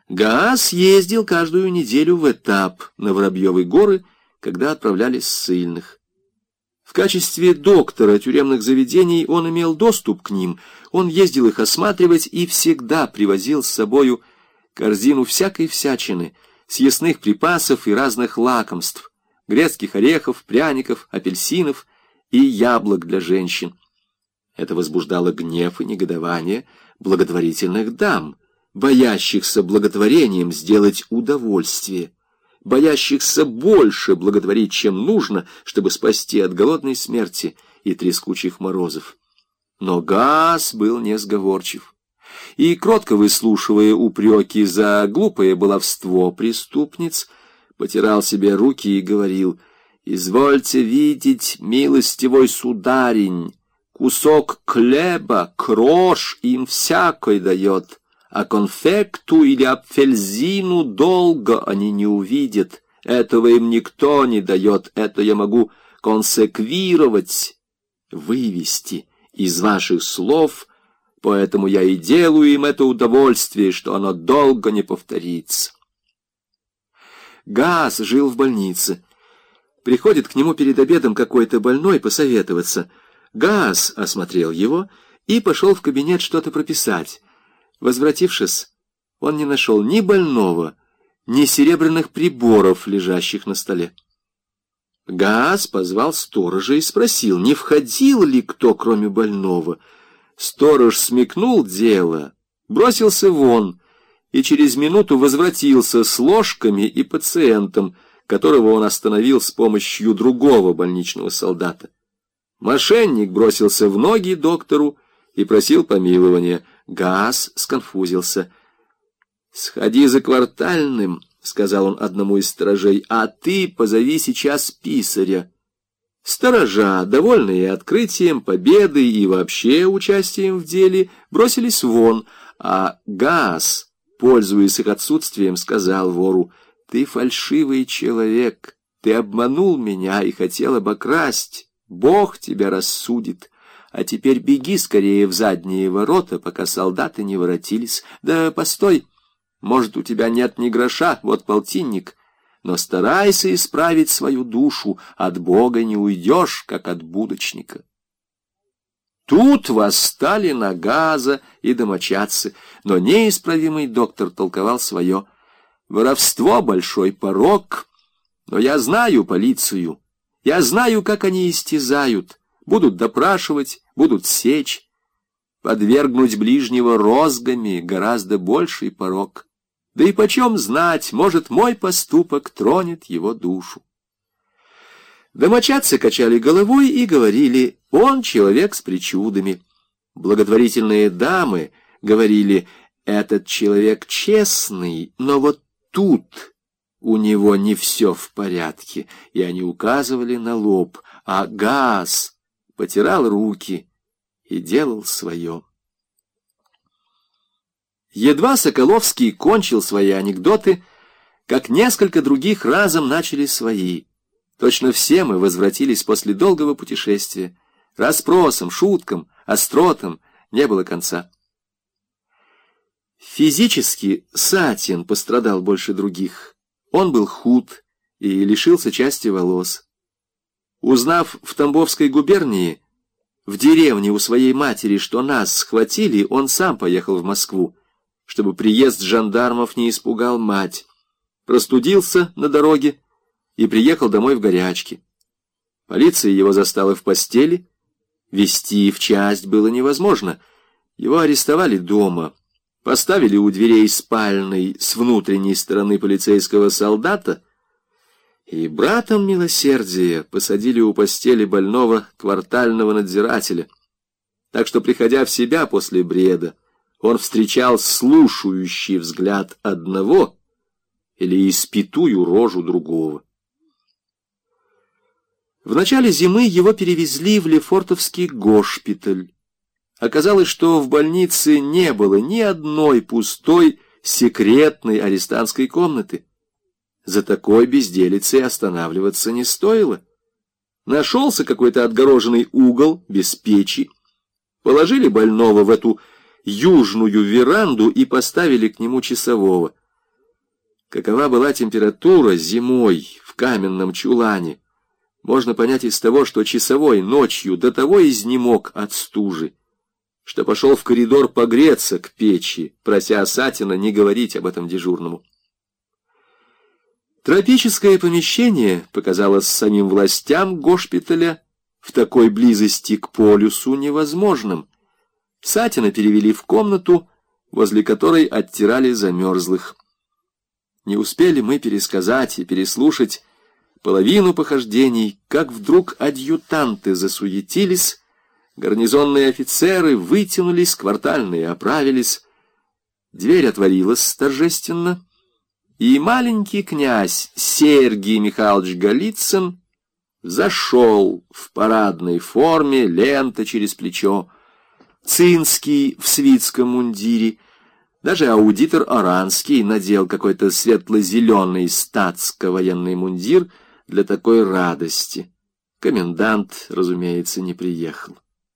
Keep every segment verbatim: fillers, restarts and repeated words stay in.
Гаас ездил каждую неделю в этап на Воробьевы горы, когда отправлялись ссыльных. В качестве доктора тюремных заведений он имел доступ к ним, он ездил их осматривать и всегда привозил с собою корзину всякой всячины, съестных припасов и разных лакомств, грецких орехов, пряников, апельсинов и яблок для женщин. Это возбуждало гнев и негодование благотворительных дам, боящихся благотворением сделать удовольствие, боящихся больше благотворить, чем нужно, чтобы спасти от голодной смерти и трескучих морозов. Но Гаас был несговорчив, и, кротко выслушивая упреки за глупое баловство преступниц, потирал себе руки и говорил: «Извольте видеть, милостивой сударень, кусок хлеба, крош им всякой дает, а конфекту или апфельзину долго они не увидят. Этого им никто не дает, это я могу консеквировать, вывести из ваших слов, поэтому я и делаю им это удовольствие, что оно долго не повторится». Гаас жил в больнице. Приходит к нему перед обедом какой-то больной посоветоваться. Гаас осмотрел его и пошел в кабинет что-то прописать. Возвратившись, он не нашел ни больного, ни серебряных приборов, лежащих на столе. Гаас позвал сторожа и спросил, не входил ли кто, кроме больного. Сторож смекнул дело, бросился вон и через минуту возвратился с ложками и пациентом, которого он остановил с помощью другого больничного солдата. Мошенник бросился в ноги доктору и просил помилования. Гаас сконфузился. «Сходи за Квартальным», — сказал он одному из сторожей, — «а ты позови сейчас писаря». Сторожа, довольные открытием, победой и вообще участием в деле, бросились вон, а Гаас, пользуясь их отсутствием, сказал вору: «Ты фальшивый человек, ты обманул меня и хотел обокрасть, Бог тебя рассудит. А теперь беги скорее в задние ворота, пока солдаты не воротились. Да постой, может, у тебя нет ни гроша, вот полтинник, но старайся исправить свою душу, от Бога не уйдешь, как от будочника». Тут восстали на Газа и домочадцы, но неисправимый доктор толковал свое. «Воровство — большой порок, но я знаю полицию, я знаю, как они истязают. Будут допрашивать, будут сечь. Подвергнуть ближнего розгами — гораздо больший порок. Да и почем знать, может, мой поступок тронет его душу». Домочадцы качали головой и говорили: «Он человек с причудами». Благотворительные дамы говорили: «Этот человек честный, но вот тут у него не все в порядке», и они указывали на лоб, а Гаас потирал руки и делал свое. Едва Соколовский кончил свои анекдоты, как несколько других разом начали свои. Точно все мы возвратились после долгого путешествия. Расспросам, шуткам, остротам не было конца. Физически Сатин пострадал больше других. Он был худ и лишился части волос. Узнав в Тамбовской губернии, в деревне у своей матери, что нас схватили, он сам поехал в Москву, чтобы приезд жандармов не испугал мать. Простудился на дороге и приехал домой в горячке. Полиция его застала в постели. Везти в часть было невозможно. Его арестовали дома, поставили у дверей спальной с внутренней стороны полицейского солдата и братом милосердия посадили у постели больного квартального надзирателя. Так что, приходя в себя после бреда, он встречал слушающий взгляд одного или испитую рожу другого. В начале зимы его перевезли в Лефортовский госпиталь. Оказалось, что в больнице не было ни одной пустой секретной арестантской комнаты. За такой безделицей останавливаться не стоило. Нашелся какой-то отгороженный угол без печи. Положили больного в эту южную веранду и поставили к нему часового. Какова была температура зимой в каменном чулане, можно понять из того, что часовой ночью до того изнемог от стужи, что пошел в коридор погреться к печи, прося Асатина не говорить об этом дежурному. Тропическое помещение показалось самим властям госпиталя в такой близости к полюсу невозможным. Сатина перевели в комнату, возле которой оттирали замерзлых. Не успели мы пересказать и переслушать половину похождений, как вдруг адъютанты засуетились, гарнизонные офицеры вытянулись, квартальные оправились. Дверь отворилась торжественно, и маленький князь Сергий Михайлович Голицын зашел в парадной форме, лента через плечо, Цинский в свитском мундире. Даже аудитор Оранский надел какой-то светло-зеленый статско-военный мундир для такой радости. Комендант, разумеется, не приехал.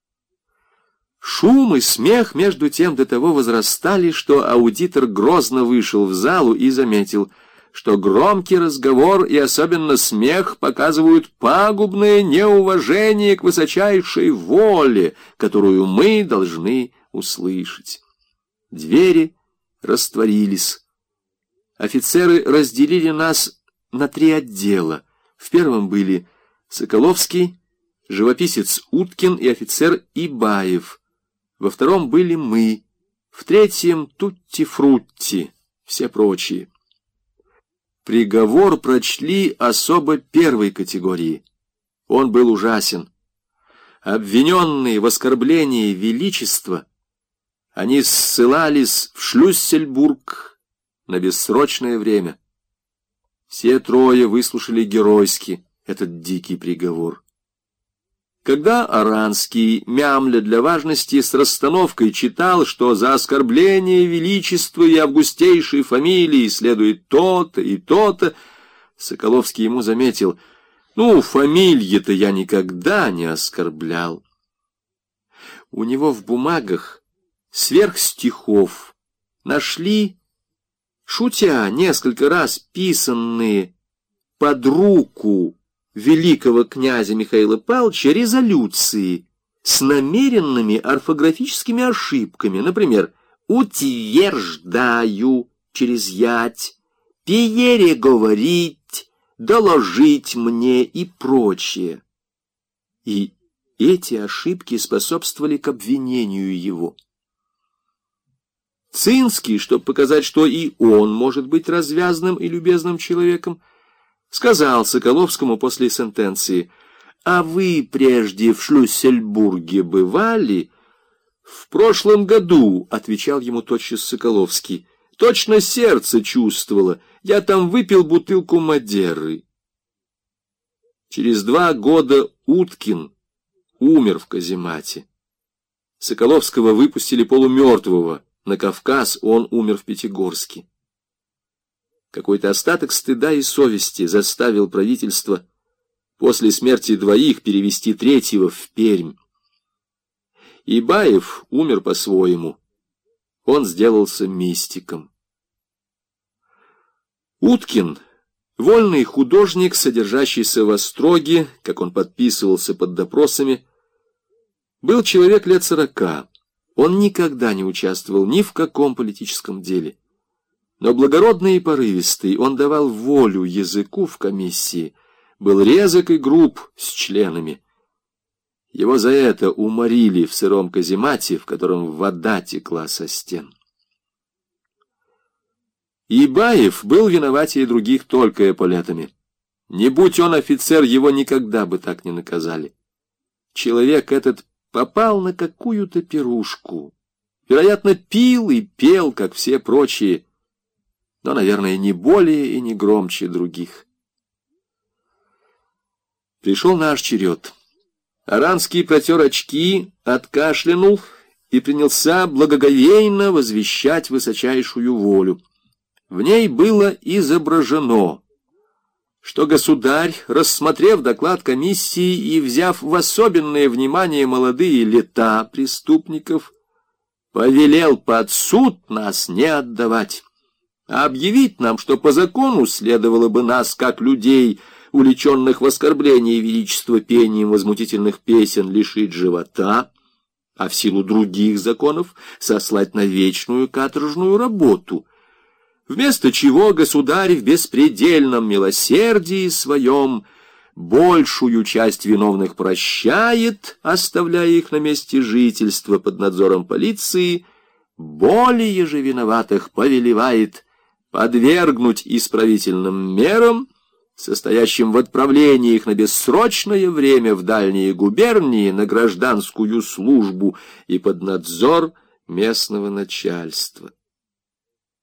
Шум и смех между тем до того возрастали, что аудитор грозно вышел в залу и заметил, что громкий разговор и особенно смех показывают пагубное неуважение к высочайшей воле, которую мы должны услышать. Двери растворились. Офицеры разделили нас на три отдела. В первом были Соколовский, живописец Уткин и офицер Ибаев. Во втором были мы, в третьем — Тутти-Фрутти, все прочие. Приговор прочли особо первой категории. Он был ужасен. Обвиненные в оскорблении величества, они ссылались в Шлюссельбург на бессрочное время. Все трое выслушали геройски этот дикий приговор. Когда Оранский, мямля для важности, с расстановкой читал, что за оскорбление величества и августейшей фамилии следует то-то и то-то, Соколовский ему заметил: «Ну, фамилии-то я никогда не оскорблял». У него в бумагах сверх стихов нашли, шутя, несколько раз писанные под руку великого князя Михаила Павловича резолюции с намеренными орфографическими ошибками, например, «утверждаю» через «ять», «переговорить», «доложить мне» и прочее. И эти ошибки способствовали к обвинению его. Цинский, чтобы показать, что и он может быть развязным и любезным человеком, сказал Соколовскому после сентенции: «А вы прежде в Шлюссельбурге бывали?» «В прошлом году», — отвечал ему тотчас Соколовский, — «точно сердце чувствовало, я там выпил бутылку Мадеры». Через два года Уткин умер в каземате. Соколовского выпустили полумертвого на Кавказ, он умер в Пятигорске. Какой-то остаток стыда и совести заставил правительство после смерти двоих перевести третьего в Пермь. Ибаев умер по-своему. Он сделался мистиком. Уткин, вольный художник, содержащийся в Остроге, как он подписывался под допросами, был человек лет сорока. Он никогда не участвовал ни в каком политическом деле. Но благородный и порывистый, он давал волю языку в комиссии, был резок и груб с членами. Его за это уморили в сыром каземате, в котором вода текла со стен. Ибаев был виноватее других только эполетами. Не будь он офицер, его никогда бы так не наказали. Человек этот попал на какую-то пирушку. Вероятно, пил и пел, как все прочие, но, наверное, не более и не громче других. Пришел наш черед. Оранский протер очки, откашлянул и принялся благоговейно возвещать высочайшую волю. В ней было изображено, что государь, рассмотрев доклад комиссии и взяв в особенное внимание молодые лета преступников, повелел под суд нас не отдавать а объявить нам, что по закону следовало бы нас, как людей, уличенных в оскорблении величества пением возмутительных песен, лишить живота, а в силу других законов сослать на вечную каторжную работу. Вместо чего государь в беспредельном милосердии своем большую часть виновных прощает, оставляя их на месте жительства под надзором полиции, более же виноватых повелевает подвергнуть исправительным мерам, состоящим в отправлении их на бессрочное время в дальние губернии на гражданскую службу и под надзор местного начальства.